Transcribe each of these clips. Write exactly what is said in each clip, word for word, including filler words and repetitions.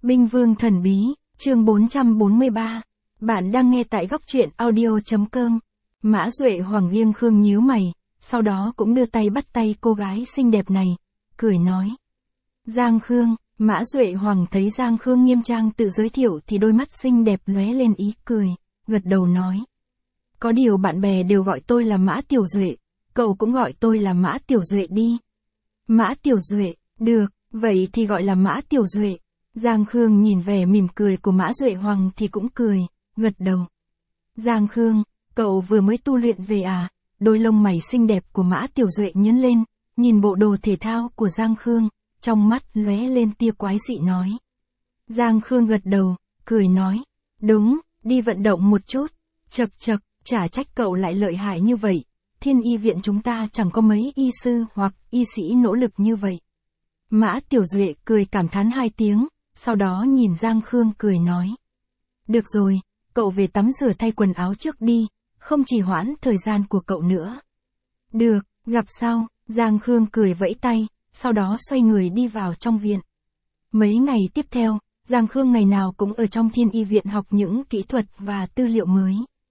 Binh Vương Thần Bí, chương bốn trăm bốn mươi ba. Bạn đang nghe tại góc truyện audio.com. Mã Duệ Hoàng nghiêng khương nhíu mày, sau đó cũng đưa tay bắt tay cô gái xinh đẹp này, cười nói. Giang Khương, Mã Duệ Hoàng thấy Giang Khương nghiêm trang tự giới thiệu thì đôi mắt xinh đẹp lóe lên ý cười, gật đầu nói. Có điều bạn bè đều gọi tôi là Mã Tiểu Duệ, cậu cũng gọi tôi là Mã Tiểu Duệ đi. Mã Tiểu Duệ, được, vậy thì gọi là Mã Tiểu Duệ. Giang Khương nhìn vẻ mỉm cười của Mã Duệ Hoàng thì cũng cười, gật đầu. Giang Khương, cậu vừa mới tu luyện về à? Đôi lông mày xinh đẹp của Mã Tiểu Duệ nhướng lên, nhìn bộ đồ thể thao của Giang Khương, trong mắt lóe lên tia quái dị nói. Giang Khương gật đầu, cười nói, đúng, đi vận động một chút. Chậc chậc, chả trách cậu lại lợi hại như vậy, Thiên Y viện chúng ta chẳng có mấy y sư hoặc y sĩ nỗ lực như vậy. Mã Tiểu Duệ cười cảm thán hai tiếng, sau đó nhìn Giang Khương cười nói. Được rồi, cậu về tắm rửa thay quần áo trước đi, không trì hoãn thời gian của cậu nữa. Được, gặp sau, Giang Khương cười vẫy tay, sau đó xoay người đi vào trong viện. Mấy ngày tiếp theo, Giang Khương ngày nào cũng ở trong Thiên Y viện học những kỹ thuật và tư liệu mới.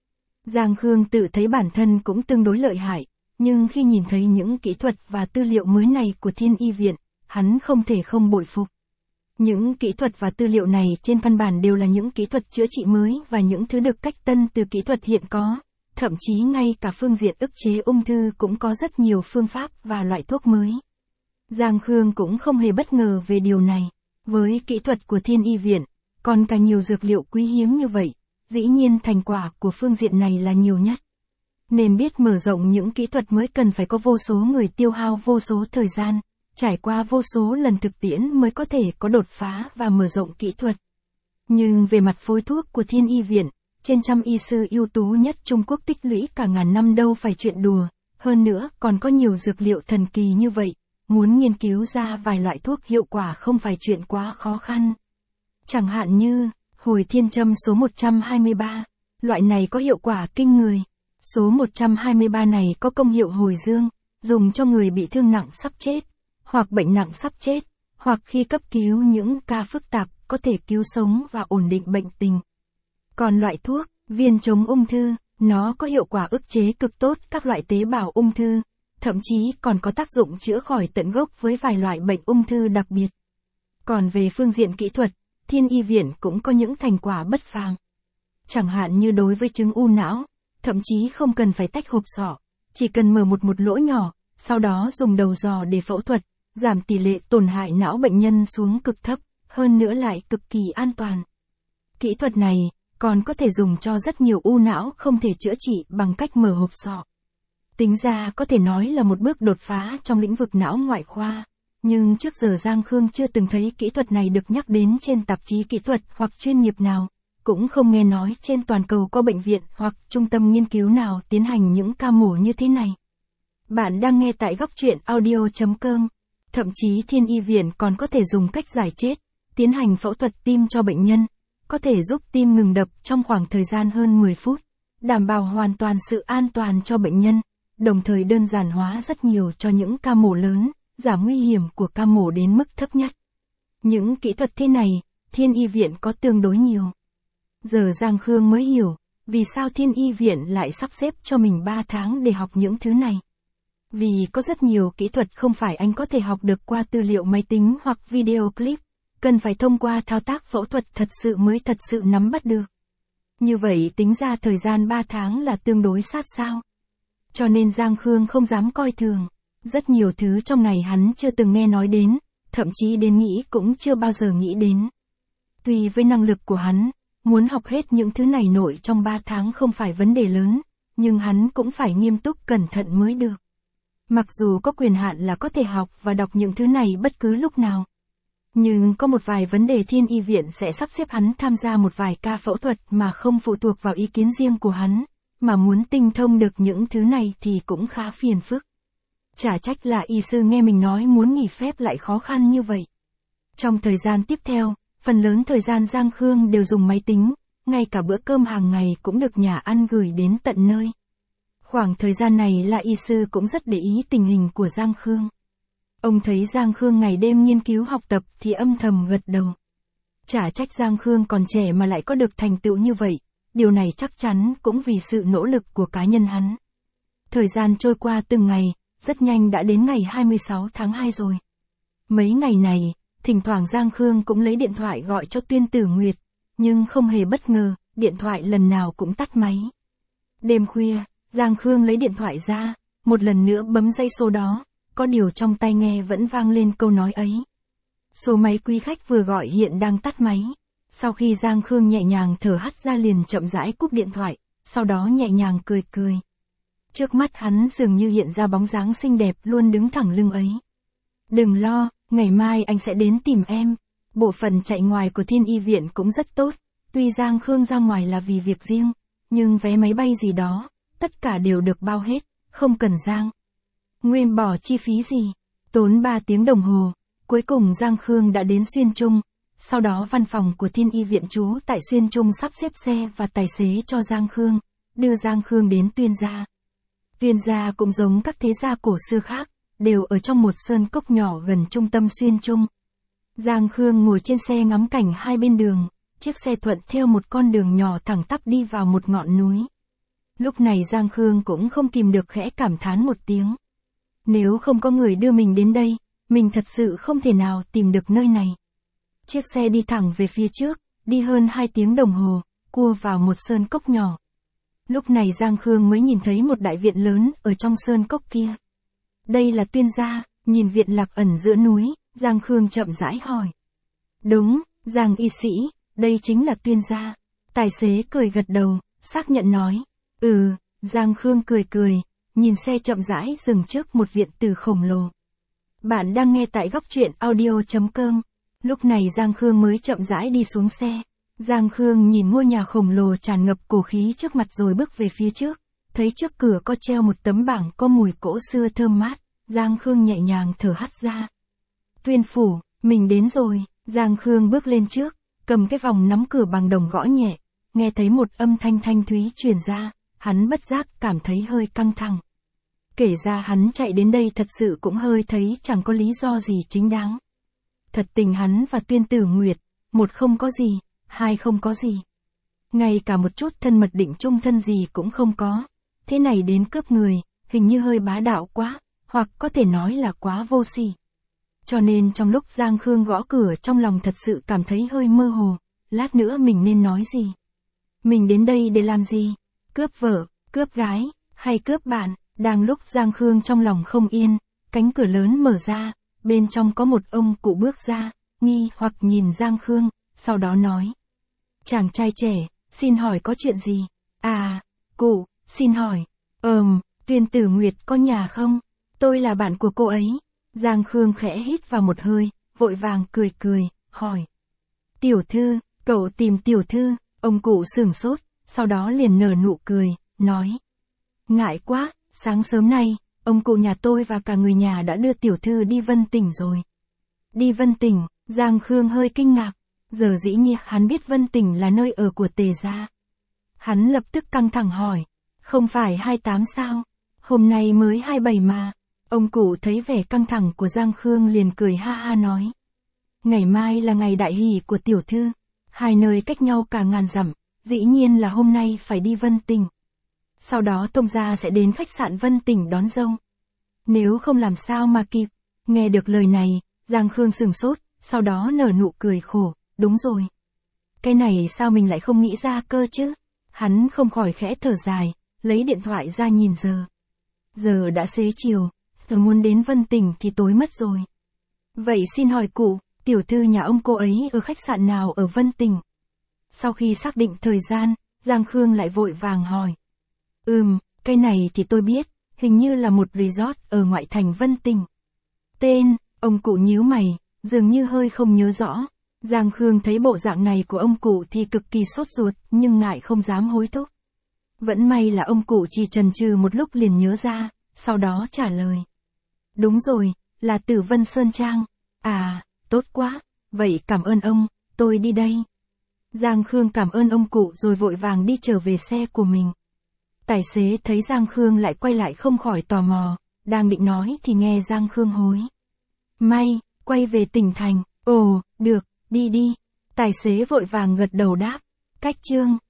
Giang Khương tự thấy bản thân cũng tương đối lợi hại, nhưng khi nhìn thấy những kỹ thuật và tư liệu mới này của Thiên Y viện, hắn không thể không bội phục. Những kỹ thuật và tư liệu này trên căn bản đều là những kỹ thuật chữa trị mới và những thứ được cách tân từ kỹ thuật hiện có, thậm chí ngay cả phương diện ức chế ung thư cũng có rất nhiều phương pháp và loại thuốc mới. Giang Khương cũng không hề bất ngờ về điều này, với kỹ thuật của Thiên Y viện, còn cả nhiều dược liệu quý hiếm như vậy, dĩ nhiên thành quả của phương diện này là nhiều nhất. Nên biết mở rộng những kỹ thuật mới cần phải có vô số người tiêu hao vô số thời gian, trải qua vô số lần thực tiễn mới có thể có đột phá và mở rộng kỹ thuật. Nhưng về mặt phối thuốc của Thiên Y viện, trên trăm y sư ưu tú nhất Trung Quốc tích lũy cả ngàn năm đâu phải chuyện đùa, hơn nữa còn có nhiều dược liệu thần kỳ như vậy, muốn nghiên cứu ra vài loại thuốc hiệu quả không phải chuyện quá khó khăn. Chẳng hạn như, hồi thiên châm số một trăm hai mươi ba, loại này có hiệu quả kinh người. Số một trăm hai mươi ba này có công hiệu hồi dương, dùng cho người bị thương nặng sắp chết, hoặc bệnh nặng sắp chết, hoặc khi cấp cứu những ca phức tạp có thể cứu sống và ổn định bệnh tình. Còn loại thuốc, viên chống ung thư, nó có hiệu quả ức chế cực tốt các loại tế bào ung thư, thậm chí còn có tác dụng chữa khỏi tận gốc với vài loại bệnh ung thư đặc biệt. Còn về phương diện kỹ thuật, Thiên Y viện cũng có những thành quả bất phàm. Chẳng hạn như đối với chứng u não, thậm chí không cần phải tách hộp sọ, chỉ cần mở một một lỗ nhỏ, sau đó dùng đầu giò để phẫu thuật, giảm tỷ lệ tổn hại não bệnh nhân xuống cực thấp, hơn nữa lại cực kỳ an toàn. Kỹ thuật này còn có thể dùng cho rất nhiều u não không thể chữa trị bằng cách mở hộp sọ. Tính ra có thể nói là một bước đột phá trong lĩnh vực não ngoại khoa, nhưng trước giờ Giang Khương chưa từng thấy kỹ thuật này được nhắc đến trên tạp chí kỹ thuật hoặc chuyên nghiệp nào, cũng không nghe nói trên toàn cầu có bệnh viện hoặc trung tâm nghiên cứu nào tiến hành những ca mổ như thế này. Bạn đang nghe tại góc truyện audio.com. Thậm chí Thiên Y viện còn có thể dùng cách giải chết, tiến hành phẫu thuật tim cho bệnh nhân, có thể giúp tim ngừng đập trong khoảng thời gian hơn mười phút, đảm bảo hoàn toàn sự an toàn cho bệnh nhân, đồng thời đơn giản hóa rất nhiều cho những ca mổ lớn, giảm nguy hiểm của ca mổ đến mức thấp nhất. Những kỹ thuật thế này, Thiên Y viện có tương đối nhiều. Giờ Giang Khương mới hiểu, vì sao Thiên Y viện lại sắp xếp cho mình ba tháng để học những thứ này. Vì có rất nhiều kỹ thuật không phải anh có thể học được qua tư liệu máy tính hoặc video clip, cần phải thông qua thao tác phẫu thuật thật sự mới thật sự nắm bắt được. Như vậy tính ra thời gian ba tháng là tương đối sát sao. Cho nên Giang Khương không dám coi thường, rất nhiều thứ trong này hắn chưa từng nghe nói đến, thậm chí đến nghĩ cũng chưa bao giờ nghĩ đến. Tuy với năng lực của hắn, muốn học hết những thứ này nội trong ba tháng không phải vấn đề lớn, nhưng hắn cũng phải nghiêm túc cẩn thận mới được. Mặc dù có quyền hạn là có thể học và đọc những thứ này bất cứ lúc nào. Nhưng có một vài vấn đề Thiên Y viện sẽ sắp xếp hắn tham gia một vài ca phẫu thuật mà không phụ thuộc vào ý kiến riêng của hắn, mà muốn tinh thông được những thứ này thì cũng khá phiền phức. Chả trách là y sư nghe mình nói muốn nghỉ phép lại khó khăn như vậy. Trong thời gian tiếp theo, phần lớn thời gian Giang Khương đều dùng máy tính, ngay cả bữa cơm hàng ngày cũng được nhà ăn gửi đến tận nơi. Khoảng thời gian này là y sư cũng rất để ý tình hình của Giang Khương. Ông thấy Giang Khương ngày đêm nghiên cứu học tập thì âm thầm gật đầu. Chả trách Giang Khương còn trẻ mà lại có được thành tựu như vậy, điều này chắc chắn cũng vì sự nỗ lực của cá nhân hắn. Thời gian trôi qua từng ngày, rất nhanh đã đến ngày hai mươi sáu tháng hai rồi. Mấy ngày này, thỉnh thoảng Giang Khương cũng lấy điện thoại gọi cho Tuyên Tử Nguyệt, nhưng không hề bất ngờ, điện thoại lần nào cũng tắt máy. Đêm khuya, Giang Khương lấy điện thoại ra, một lần nữa bấm dãy số đó, có điều trong tai nghe vẫn vang lên câu nói ấy. Số máy quý khách vừa gọi hiện đang tắt máy. Sau khi Giang Khương nhẹ nhàng thở hắt ra liền chậm rãi cúp điện thoại, sau đó nhẹ nhàng cười cười. Trước mắt hắn dường như hiện ra bóng dáng xinh đẹp luôn đứng thẳng lưng ấy. Đừng lo, ngày mai anh sẽ đến tìm em. Bộ phận chạy ngoài của Thiên Y Viện cũng rất tốt, tuy Giang Khương ra ngoài là vì việc riêng, nhưng vé máy bay gì đó, tất cả đều được bao hết, không cần Giang Nguyên bỏ chi phí gì. Tốn ba tiếng đồng hồ, cuối cùng Giang Khương đã đến Xuyên Trung, sau đó văn phòng của Thiên Y Viện trú tại Xuyên Trung sắp xếp xe và tài xế cho Giang Khương, đưa Giang Khương đến Tuyên gia. Tuyên gia cũng giống các thế gia cổ xưa khác, đều ở trong một sơn cốc nhỏ gần trung tâm Xuyên Trung. Giang Khương ngồi trên xe ngắm cảnh hai bên đường, chiếc xe thuận theo một con đường nhỏ thẳng tắp đi vào một ngọn núi. Lúc này Giang Khương cũng không kìm được khẽ cảm thán một tiếng. Nếu không có người đưa mình đến đây, mình thật sự không thể nào tìm được nơi này. Chiếc xe đi thẳng về phía trước, đi hơn hai tiếng đồng hồ, cua vào một sơn cốc nhỏ. Lúc này Giang Khương mới nhìn thấy một đại viện lớn ở trong sơn cốc kia. Đây là Tuyên gia, nhìn viện lạc ẩn giữa núi, Giang Khương chậm rãi hỏi. Đúng, Giang y sĩ, đây chính là Tuyên gia. Tài xế cười gật đầu, xác nhận nói. Ừ, Giang Khương cười cười, nhìn xe chậm rãi dừng trước một viện tử khổng lồ. Bạn đang nghe tại góc truyện audio chấm com. Lúc này Giang Khương mới chậm rãi đi xuống xe. Giang Khương nhìn ngôi nhà khổng lồ tràn ngập cổ khí trước mặt rồi bước về phía trước. Thấy trước cửa có treo một tấm bảng có mùi cỗ xưa thơm mát. Giang Khương nhẹ nhàng thở hắt ra. Tuyên phủ, mình đến rồi. Giang Khương bước lên trước, cầm cái vòng nắm cửa bằng đồng gõ nhẹ. Nghe thấy một âm thanh thanh thúy truyền ra, hắn bất giác cảm thấy hơi căng thẳng. Kể ra hắn chạy đến đây thật sự cũng hơi thấy chẳng có lý do gì chính đáng. Thật tình hắn và Tuyên Tử Nguyệt, một không có gì, hai không có gì. Ngay cả một chút thân mật định chung thân gì cũng không có. Thế này đến cướp người, hình như hơi bá đạo quá, hoặc có thể nói là quá vô sỉ. Cho nên trong lúc Giang Khương gõ cửa trong lòng thật sự cảm thấy hơi mơ hồ, lát nữa mình nên nói gì? Mình đến đây để làm gì? Cướp vợ, cướp gái, hay cướp bạn? Đang lúc Giang Khương trong lòng không yên, cánh cửa lớn mở ra, bên trong có một ông cụ bước ra, nghi hoặc nhìn Giang Khương, sau đó nói. Chàng trai trẻ, xin hỏi có chuyện gì? À, cụ, xin hỏi. Ờm, Tuyên Tử Nguyệt có nhà không? Tôi là bạn của cô ấy. Giang Khương khẽ hít vào một hơi, vội vàng cười cười, hỏi. Tiểu thư, cậu tìm tiểu thư, ông cụ sửng sốt, sau đó liền nở nụ cười, nói. Ngại quá, sáng sớm nay, ông cụ nhà tôi và cả người nhà đã đưa tiểu thư đi Vân Tỉnh rồi. Đi Vân Tỉnh, Giang Khương hơi kinh ngạc, giờ dĩ nhiên hắn biết Vân Tỉnh là nơi ở của Tề gia. Hắn lập tức căng thẳng hỏi, không phải hai mươi tám sao, hôm nay mới hai mươi bảy mà. Ông cụ thấy vẻ căng thẳng của Giang Khương liền cười ha ha nói. Ngày mai là ngày đại hỷ của tiểu thư, hai nơi cách nhau cả ngàn dặm, dĩ nhiên là hôm nay phải đi Vân Tỉnh. Sau đó Tông gia sẽ đến khách sạn Vân Tỉnh đón dâu. Nếu không làm sao mà kịp. Nghe được lời này, Giang Khương sửng sốt, sau đó nở nụ cười khổ, đúng rồi. Cái này sao mình lại không nghĩ ra cơ chứ? Hắn không khỏi khẽ thở dài, lấy điện thoại ra nhìn giờ. Giờ đã xế chiều, tôi muốn đến Vân Tỉnh thì tối mất rồi. Vậy xin hỏi cụ, tiểu thư nhà ông cô ấy ở khách sạn nào ở Vân Tỉnh? Sau khi xác định thời gian, Giang Khương lại vội vàng hỏi. Ừm, cái này thì tôi biết, hình như là một resort ở ngoại thành Vân Tỉnh. Tên, ông cụ nhíu mày, dường như hơi không nhớ rõ. Giang Khương thấy bộ dạng này của ông cụ thì cực kỳ sốt ruột, nhưng ngại không dám hối thúc. Vẫn may là ông cụ chỉ chần chừ một lúc liền nhớ ra, sau đó trả lời. Đúng rồi, là Tử Vân Sơn Trang. À, tốt quá, vậy cảm ơn ông, tôi đi đây. Giang Khương cảm ơn ông cụ rồi vội vàng đi trở về xe của mình. Tài xế thấy Giang Khương lại quay lại không khỏi tò mò, đang định nói thì nghe Giang Khương hối. May, quay về tỉnh thành, ồ, được, đi đi. Tài xế vội vàng gật đầu đáp. Cách chương.